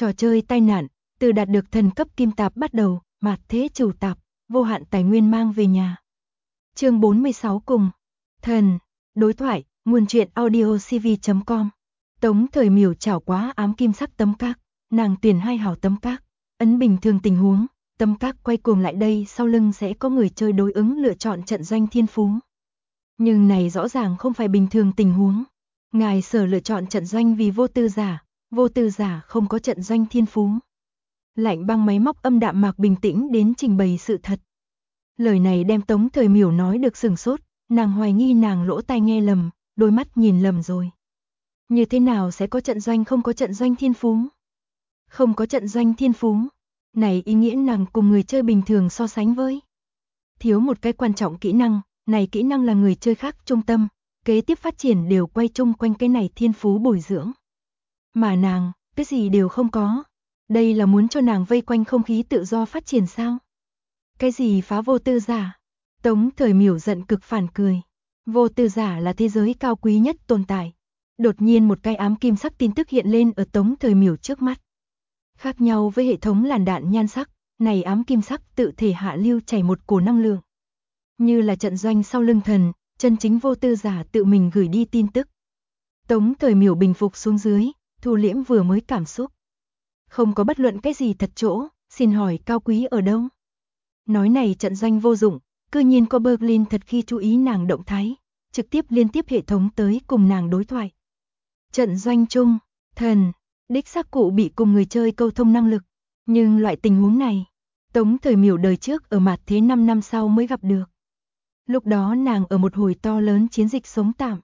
Trò chơi tai nạn, từ đạt được thần cấp kim tạp bắt đầu, mạt thế trừ tạp, vô hạn tài nguyên mang về nhà. Chương 46 cùng thần đối thoại, nguồn truyện audio cv.com. Tống Thời Miểu chảo quá ám kim sắc tấm các, nàng tuyển 2 hào tấm các, ấn bình thường tình huống, tấm các quay cuồng lại đây, sau lưng sẽ có người chơi đối ứng lựa chọn trận doanh thiên phú. Nhưng này rõ ràng không phải bình thường tình huống. Ngài sở lựa chọn trận doanh vì vô tư giả không có trận doanh thiên phú. Lạnh băng máy móc âm đạm mạc bình tĩnh đến trình bày sự thật. Lời này đem Tống Thời Miểu nói được sừng sốt, nàng hoài nghi nàng lỗ tai nghe lầm, đôi mắt nhìn lầm rồi. Như thế nào sẽ có trận doanh không có trận doanh thiên phú? Không có trận doanh thiên phú, này ý nghĩa nàng cùng người chơi bình thường so sánh với. Thiếu một cái quan trọng kỹ năng, này kỹ năng là người chơi khác trung tâm, kế tiếp phát triển đều quay chung quanh cái này thiên phú bồi dưỡng. Mà nàng, cái gì đều không có. Đây là muốn cho nàng vây quanh không khí tự do phát triển sao? Cái gì phá vô tư giả? Tống Thời Miểu giận cực phản cười. Vô tư giả là thế giới cao quý nhất tồn tại. Đột nhiên một cái ám kim sắc tin tức hiện lên ở Tống Thời Miểu trước mắt. Khác nhau với hệ thống làn đạn nhan sắc, này ám kim sắc tự thể hạ lưu chảy một cổ năng lượng. Như là trận doanh sau lưng thần, chân chính vô tư giả tự mình gửi đi tin tức. Tống Thời Miểu bình phục xuống dưới, thu liễm vừa mới cảm xúc. Không có bất luận cái gì thật chỗ, xin hỏi cao quý ở đâu? Nói này trận doanh vô dụng, cư nhiên có Berlin thật khi chú ý nàng động thái, trực tiếp liên tiếp hệ thống tới cùng nàng đối thoại. Trận doanh chung, thần, đích xác cụ bị cùng người chơi câu thông năng lực, nhưng loại tình huống này, Tống Thời Miểu đời trước ở mặt thế 5 năm sau mới gặp được. Lúc đó nàng ở một hồi to lớn chiến dịch sống tạm,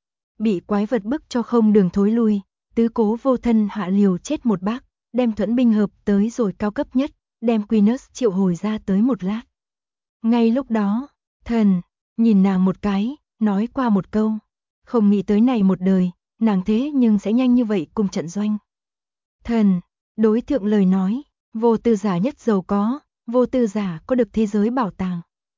bị quái vật bức cho không đường thối lui, tứ cố vô thân hạ liều chết một bác, đem thuẫn binh hợp tới rồi cao cấp nhất, đem Quinus triệu hồi ra tới một lát. Ngay lúc đó, thần, nhìn nàng một cái, nói qua một câu, không nghĩ tới này một đời, nàng thế nhưng sẽ nhanh như vậy cùng trận doanh. Thần, đối thượng lời nói, vô tư giả nhất giàu có, vô tư giả có được thế giới bảo tàng.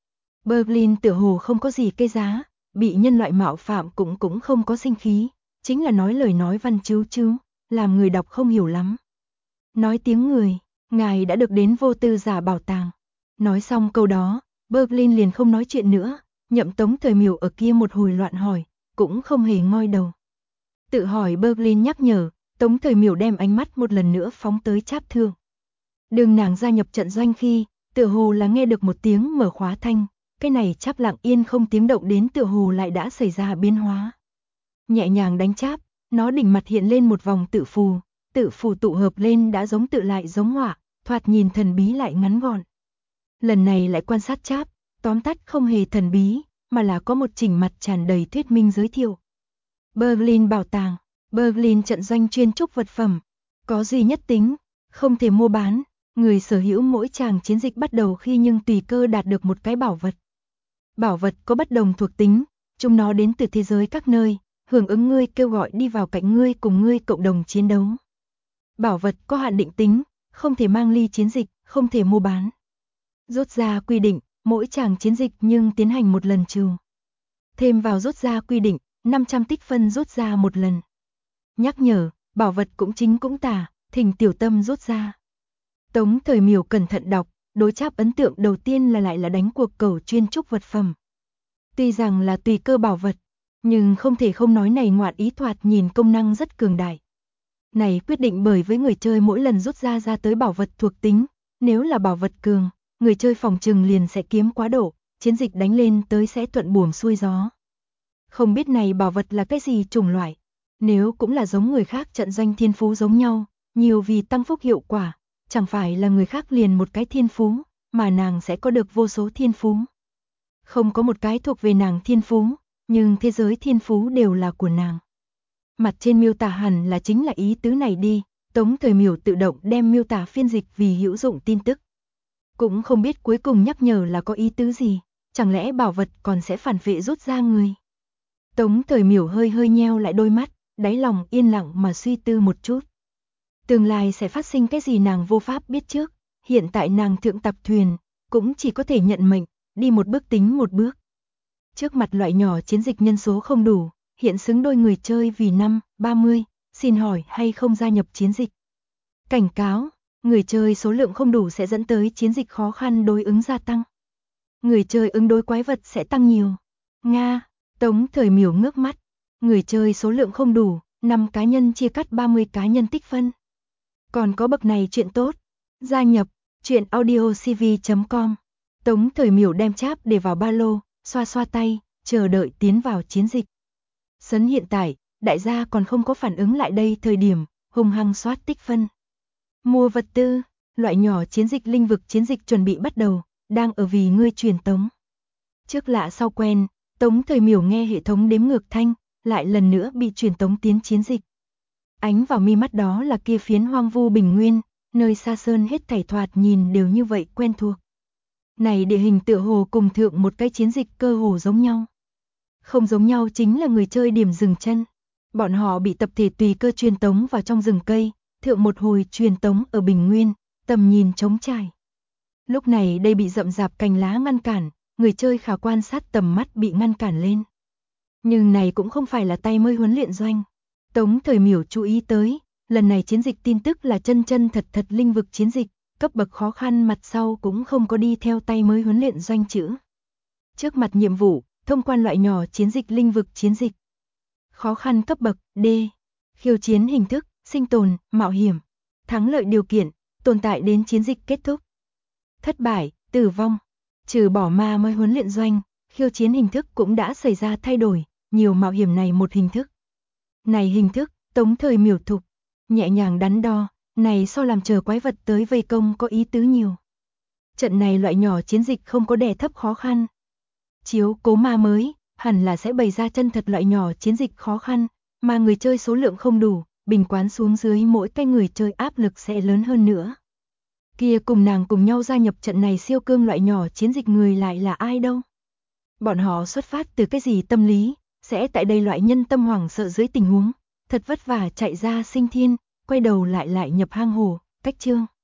Berlin tựa hồ không có gì cây giá, bị nhân loại mạo phạm cũng không có sinh khí, chính là nói lời nói văn chứ, làm người đọc không hiểu lắm. Nói tiếng người, ngài đã được đến vô tư giả bảo tàng. Nói xong câu đó, Berlin liền không nói chuyện nữa, nhậm Tống Thời Miểu ở kia một hồi loạn hỏi, cũng không hề ngoi đầu. Tự hỏi Berlin nhắc nhở, Tống Thời Miểu đem ánh mắt một lần nữa phóng tới Tráp Thương. Đường nàng gia nhập trận doanh khi, tựa hồ là nghe được một tiếng mở khóa thanh, cái này Tráp lặng yên không tiếng động đến tựa hồ lại đã xảy ra biến hóa. Nhẹ nhàng đánh Tráp, nó đỉnh mặt hiện lên một vòng tự phù tụ hợp lên đã giống tự lại giống họa, thoạt nhìn thần bí lại ngắn gọn. Lần này lại quan sát Tráp, tóm tắt không hề thần bí, mà là có một chỉnh mặt tràn đầy thuyết minh giới thiệu. Berlin bảo tàng, Berlin trận doanh chuyên trúc vật phẩm, có duy nhất tính, không thể mua bán, người sở hữu mỗi tràng chiến dịch bắt đầu khi nhưng tùy cơ đạt được một cái bảo vật. Bảo vật có bất đồng thuộc tính, chúng nó đến từ thế giới các nơi, hưởng ứng ngươi kêu gọi đi vào cạnh ngươi cùng ngươi cộng đồng chiến đấu. Bảo vật có hạn định tính, không thể mang ly chiến dịch, không thể mua bán. Rút ra quy định, mỗi tràng chiến dịch nhưng tiến hành một lần trừ. Thêm vào rút ra quy định, 500 tích phân rút ra một lần. Nhắc nhở, bảo vật cũng chính cũng tà, thỉnh tiểu tâm rút ra. Tống Thời Miểu cẩn thận đọc, đối Tráp ấn tượng đầu tiên là lại là đánh cuộc cẩu chuyên trúc vật phẩm. Tuy rằng là tùy cơ bảo vật, nhưng không thể không nói này ngoạn ý thoạt nhìn công năng rất cường đại. Này quyết định bởi với người chơi mỗi lần rút ra tới bảo vật thuộc tính, nếu là bảo vật cường, người chơi phòng trừng liền sẽ kiếm quá độ, chiến dịch đánh lên tới sẽ thuận buồm xuôi gió. Không biết này bảo vật là cái gì chủng loại, nếu cũng là giống người khác trận doanh thiên phú giống nhau, nhiều vì tăng phúc hiệu quả, chẳng phải là người khác liền một cái thiên phú, mà nàng sẽ có được vô số thiên phú. Không có một cái thuộc về nàng thiên phú, nhưng thế giới thiên phú đều là của nàng. Mặt trên miêu tả hẳn là chính là ý tứ này đi, Tống Thời Miểu tự động đem miêu tả phiên dịch vì hữu dụng tin tức. Cũng không biết cuối cùng nhắc nhở là có ý tứ gì, chẳng lẽ bảo vật còn sẽ phản vệ rút ra người. Tống Thời Miểu hơi nheo lại đôi mắt, đáy lòng yên lặng mà suy tư một chút. Tương lai sẽ phát sinh cái gì nàng vô pháp biết trước, hiện tại nàng thượng tập thuyền, cũng chỉ có thể nhận mệnh, đi một bước tính một bước. Trước mặt loại nhỏ chiến dịch nhân số không đủ, hiện xứng đôi người chơi vì 5, 30, xin hỏi hay không gia nhập chiến dịch. Cảnh cáo, người chơi số lượng không đủ sẽ dẫn tới chiến dịch khó khăn đối ứng gia tăng. Người chơi ứng đối quái vật sẽ tăng nhiều. Nga, Tống Thời Miểu ngước mắt. Người chơi số lượng không đủ, 5 cá nhân chia cắt 30 cá nhân tích phân. Còn có bậc này chuyện tốt. Gia nhập, truyệnaudiocv.com. Tống Thời Miểu đem cháp để vào ba lô, xoa xoa tay, chờ đợi tiến vào chiến dịch. Sấn hiện tại, đại gia còn không có phản ứng lại đây thời điểm, hung hăng soát tích phân. Mua vật tư, loại nhỏ chiến dịch linh vực chiến dịch chuẩn bị bắt đầu, đang ở vì ngươi truyền tống. Trước lạ sau quen, Tống Thời Miểu nghe hệ thống đếm ngược thanh, lại lần nữa bị truyền tống tiến chiến dịch. Ánh vào mi mắt đó là kia phiến hoang vu bình nguyên, nơi xa sơn hết thảy thoạt nhìn đều như vậy quen thuộc. Này địa hình tựa hồ cùng thượng một cái chiến dịch cơ hồ giống nhau. Không giống nhau chính là người chơi điểm dừng chân. Bọn họ bị tập thể tùy cơ truyền tống vào trong rừng cây, thượng một hồi truyền tống ở bình nguyên, tầm nhìn trống trải. Lúc này đây bị rậm rạp cành lá ngăn cản, người chơi khả quan sát tầm mắt bị ngăn cản lên. Nhưng này cũng không phải là tay mới huấn luyện doanh. Tống Thời Miểu chú ý tới, lần này chiến dịch tin tức là chân chân thật thật linh vực chiến dịch, cấp bậc khó khăn mặt sau cũng không có đi theo tay mới huấn luyện doanh chữ. Trước mặt nhiệm vụ, thông quan loại nhỏ chiến dịch linh vực chiến dịch. Khó khăn cấp bậc D, khiêu chiến hình thức, sinh tồn, mạo hiểm, thắng lợi điều kiện, tồn tại đến chiến dịch kết thúc. Thất bại, tử vong, trừ bỏ ma mới huấn luyện doanh, khiêu chiến hình thức cũng đã xảy ra thay đổi, nhiều mạo hiểm này một hình thức. Này hình thức, Tống Thời Miểu thục, nhẹ nhàng đắn đo, này so làm chờ quái vật tới vây công có ý tứ nhiều. Trận này loại nhỏ chiến dịch không có đè thấp khó khăn. Chiếu cố ma mới, hẳn là sẽ bày ra chân thật loại nhỏ chiến dịch khó khăn, mà người chơi số lượng không đủ, bình quán xuống dưới mỗi cái người chơi áp lực sẽ lớn hơn nữa. Kia cùng nàng cùng nhau gia nhập trận này siêu cương loại nhỏ chiến dịch người lại là ai đâu? Bọn họ xuất phát từ cái gì tâm lý, sẽ tại đây loại nhân tâm hoảng sợ dưới tình huống, thật vất vả chạy ra sinh thiên, quay đầu lại nhập hang hổ, cách chương.